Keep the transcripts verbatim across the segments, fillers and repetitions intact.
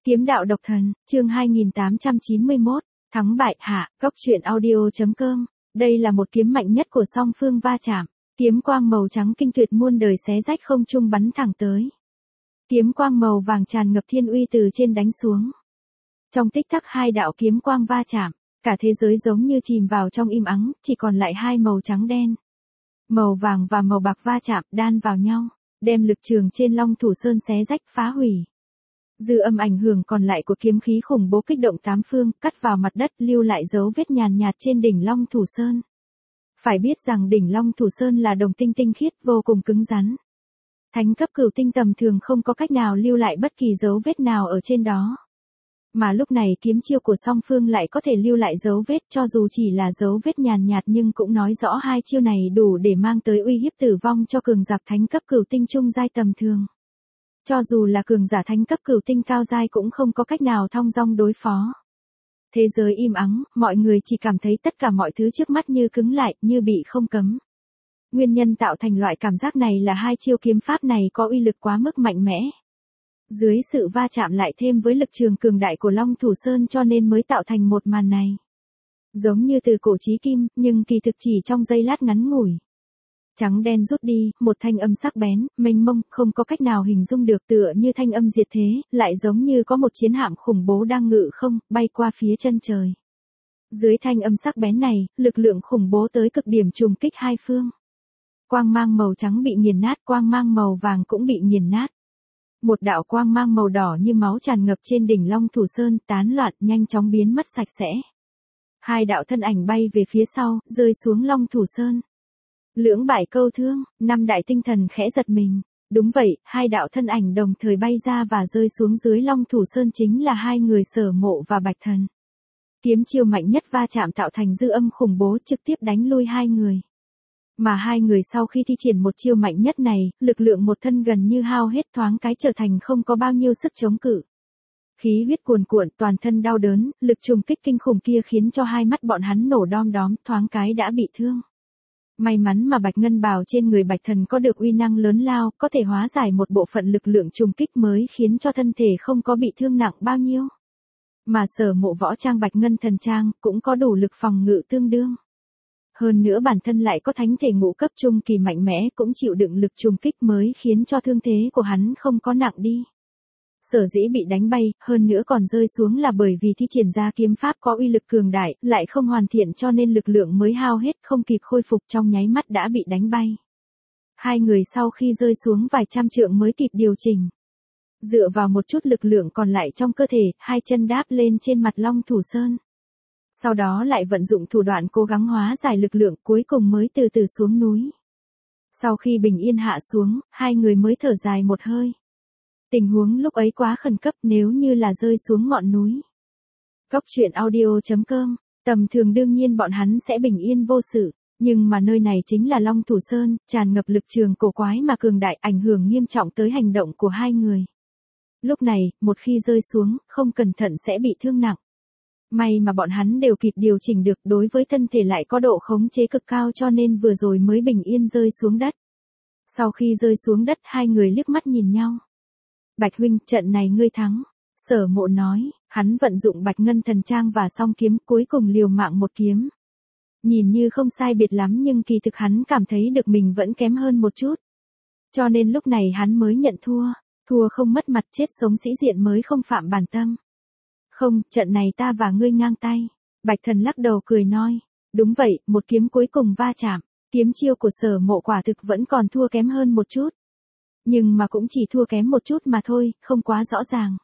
Kiếm đạo độc thần, chương hai nghìn tám trăm chín mươi mốt, thắng bại hạ, góc truyện audio chấm com. Đây là một kiếm mạnh nhất của song phương va chạm. Kiếm quang màu trắng kinh tuyệt muôn đời xé rách không trung bắn thẳng tới. Kiếm quang màu vàng tràn ngập thiên uy từ trên đánh xuống. Trong tích tắc hai đạo kiếm quang va chạm, cả thế giới giống như chìm vào trong im ắng, chỉ còn lại hai màu trắng đen. Màu vàng và màu bạc va chạm đan vào nhau, đem lực trường trên Long Thủ Sơn xé rách phá hủy. Dư âm ảnh hưởng còn lại của kiếm khí khủng bố kích động tám phương, cắt vào mặt đất, lưu lại dấu vết nhàn nhạt trên đỉnh Long Thủ Sơn. Phải biết rằng đỉnh Long Thủ Sơn là đồng tinh tinh khiết, vô cùng cứng rắn. Thánh cấp cửu tinh tầm thường không có cách nào lưu lại bất kỳ dấu vết nào ở trên đó. Mà lúc này kiếm chiêu của song phương lại có thể lưu lại dấu vết, cho dù chỉ là dấu vết nhàn nhạt nhưng cũng nói rõ hai chiêu này đủ để mang tới uy hiếp tử vong cho cường giả thánh cấp cửu tinh trung giai tầm thường. Cho dù là cường giả thánh cấp cửu tinh cao giai cũng không có cách nào thong dong đối phó. Thế giới im ắng, mọi người chỉ cảm thấy tất cả mọi thứ trước mắt như cứng lại, như bị không cấm. Nguyên nhân tạo thành loại cảm giác này là hai chiêu kiếm pháp này có uy lực quá mức mạnh mẽ. Dưới sự va chạm lại thêm với lực trường cường đại của Long Thủ Sơn cho nên mới tạo thành một màn này. Giống như từ cổ chí kim, nhưng kỳ thực chỉ trong giây lát ngắn ngủi. Trắng đen rút đi, một thanh âm sắc bén, mênh mông, không có cách nào hình dung được, tựa như thanh âm diệt thế, lại giống như có một chiến hạm khủng bố đang ngự không, bay qua phía chân trời. Dưới thanh âm sắc bén này, lực lượng khủng bố tới cực điểm trùng kích hai phương. Quang mang màu trắng bị nghiền nát, quang mang màu vàng cũng bị nghiền nát. Một đạo quang mang màu đỏ như máu tràn ngập trên đỉnh Long Thủ Sơn, tán loạn, nhanh chóng biến mất sạch sẽ. Hai đạo thân ảnh bay về phía sau, rơi xuống Long Thủ Sơn. Lưỡng bại câu thương, năm đại tinh thần khẽ giật mình. Đúng vậy, hai đạo thân ảnh đồng thời bay ra và rơi xuống dưới Long Thủ Sơn chính là hai người Sở Mộ và Bạch Thần. Kiếm chiêu mạnh nhất va chạm tạo thành dư âm khủng bố trực tiếp đánh lui hai người. Mà hai người sau khi thi triển một chiêu mạnh nhất này, lực lượng một thân gần như hao hết, thoáng cái trở thành không có bao nhiêu sức chống cự. Khí huyết cuồn cuộn, toàn thân đau đớn, lực trùng kích kinh khủng kia khiến cho hai mắt bọn hắn nổ đom đóm, thoáng cái đã bị thương. May mắn mà Bạch Ngân bào trên người Bạch Thần có được uy năng lớn lao, có thể hóa giải một bộ phận lực lượng trùng kích mới khiến cho thân thể không có bị thương nặng bao nhiêu. Mà Sở Mộ võ trang Bạch Ngân thần trang cũng có đủ lực phòng ngự tương đương. Hơn nữa bản thân lại có thánh thể ngũ cấp trung kỳ mạnh mẽ, cũng chịu đựng lực trùng kích mới khiến cho thương thế của hắn không có nặng đi. Sở dĩ bị đánh bay, hơn nữa còn rơi xuống là bởi vì thi triển ra kiếm pháp có uy lực cường đại, lại không hoàn thiện cho nên lực lượng mới hao hết, không kịp khôi phục, trong nháy mắt đã bị đánh bay. Hai người sau khi rơi xuống vài trăm trượng mới kịp điều chỉnh. Dựa vào một chút lực lượng còn lại trong cơ thể, hai chân đáp lên trên mặt Long Thủ Sơn. Sau đó lại vận dụng thủ đoạn cố gắng hóa giải lực lượng, cuối cùng mới từ từ xuống núi. Sau khi bình yên hạ xuống, hai người mới thở dài một hơi. Tình huống lúc ấy quá khẩn cấp, nếu như là rơi xuống ngọn núi. Góc truyện audio chấm com, tầm thường đương nhiên bọn hắn sẽ bình yên vô sự, nhưng mà nơi này chính là Long Thủ Sơn, tràn ngập lực trường cổ quái mà cường đại, ảnh hưởng nghiêm trọng tới hành động của hai người. Lúc này, một khi rơi xuống, không cẩn thận sẽ bị thương nặng. May mà bọn hắn đều kịp điều chỉnh được, đối với thân thể lại có độ khống chế cực cao cho nên vừa rồi mới bình yên rơi xuống đất. Sau khi rơi xuống đất hai người liếc mắt nhìn nhau. Bạch huynh, trận này ngươi thắng. Sở Mộ nói, hắn vận dụng Bạch Ngân thần trang và song kiếm, cuối cùng liều mạng một kiếm. Nhìn như không sai biệt lắm nhưng kỳ thực hắn cảm thấy được mình vẫn kém hơn một chút. Cho nên lúc này hắn mới nhận thua, thua không mất mặt, chết sống sĩ diện mới không phạm bản tâm. Không, trận này ta và ngươi ngang tay. Bạch Thần lắc đầu cười nói, đúng vậy, một kiếm cuối cùng va chạm, kiếm chiêu của Sở Mộ quả thực vẫn còn thua kém hơn một chút. Nhưng mà cũng chỉ thua kém một chút mà thôi, không quá rõ ràng.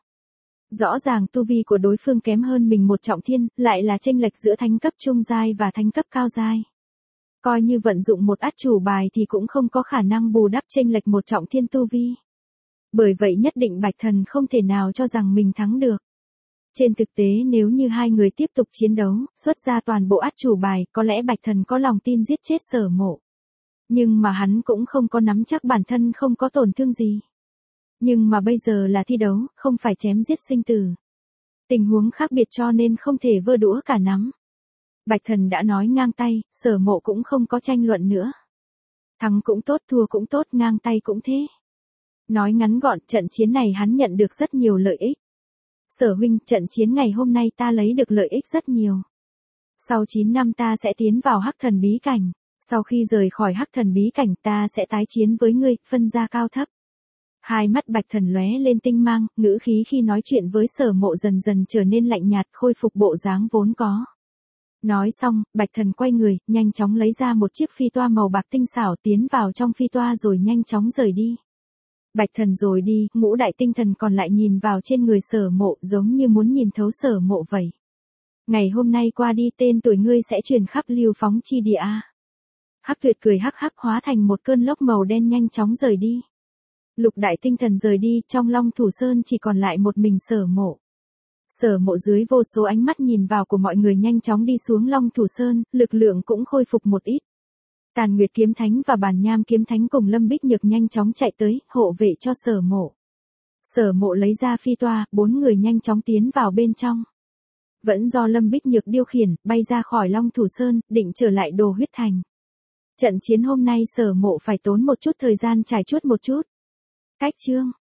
Rõ ràng tu vi của đối phương kém hơn mình một trọng thiên, lại là chênh lệch giữa thánh cấp trung giai và thánh cấp cao giai. Coi như vận dụng một át chủ bài thì cũng không có khả năng bù đắp chênh lệch một trọng thiên tu vi. Bởi vậy nhất định Bạch Thần không thể nào cho rằng mình thắng được. Trên thực tế nếu như hai người tiếp tục chiến đấu, xuất ra toàn bộ át chủ bài, có lẽ Bạch Thần có lòng tin giết chết Sở Mộ. Nhưng mà hắn cũng không có nắm chắc bản thân không có tổn thương gì. Nhưng mà bây giờ là thi đấu, không phải chém giết sinh tử. Tình huống khác biệt cho nên không thể vơ đũa cả nắm. Bạch Thần đã nói ngang tay, Sở Mộ cũng không có tranh luận nữa. Thắng cũng tốt, thua cũng tốt, ngang tay cũng thế. Nói ngắn gọn, trận chiến này hắn nhận được rất nhiều lợi ích. Sở huynh, trận chiến ngày hôm nay ta lấy được lợi ích rất nhiều. Sau chín năm ta sẽ tiến vào Hắc Thần bí cảnh, sau khi rời khỏi Hắc Thần bí cảnh ta sẽ tái chiến với ngươi, phân ra cao thấp. Hai mắt Bạch Thần lóe lên tinh mang, ngữ khí khi nói chuyện với Sở Mộ dần dần trở nên lạnh nhạt, khôi phục bộ dáng vốn có. Nói xong, Bạch Thần quay người, nhanh chóng lấy ra một chiếc phi toa màu bạc tinh xảo, tiến vào trong phi toa rồi nhanh chóng rời đi. Bạch Thần rồi đi, ngũ đại tinh thần còn lại nhìn vào trên người Sở Mộ, giống như muốn nhìn thấu Sở Mộ vậy. Ngày hôm nay qua đi, tên tuổi ngươi sẽ truyền khắp Lưu Phóng chi địa a. Hắc Tuyệt cười hắc hắc, hóa thành một cơn lốc màu đen nhanh chóng rời đi. Lục đại tinh thần rời đi, trong Long Thủ Sơn chỉ còn lại một mình Sở Mộ. Sở Mộ dưới vô số ánh mắt nhìn vào của mọi người nhanh chóng đi xuống Long Thủ Sơn, lực lượng cũng khôi phục một ít. Tàn Nguyệt Kiếm Thánh và Bàn Nham Kiếm Thánh cùng Lâm Bích Nhược nhanh chóng chạy tới, hộ vệ cho Sở Mộ. Sở Mộ lấy ra phi toa, bốn người nhanh chóng tiến vào bên trong. Vẫn do Lâm Bích Nhược điều khiển, bay ra khỏi Long Thủ Sơn, định trở lại Đồ Huyết Thành. Trận chiến hôm nay Sở Mộ phải tốn một chút thời gian trải chuốt một chút. Cách chương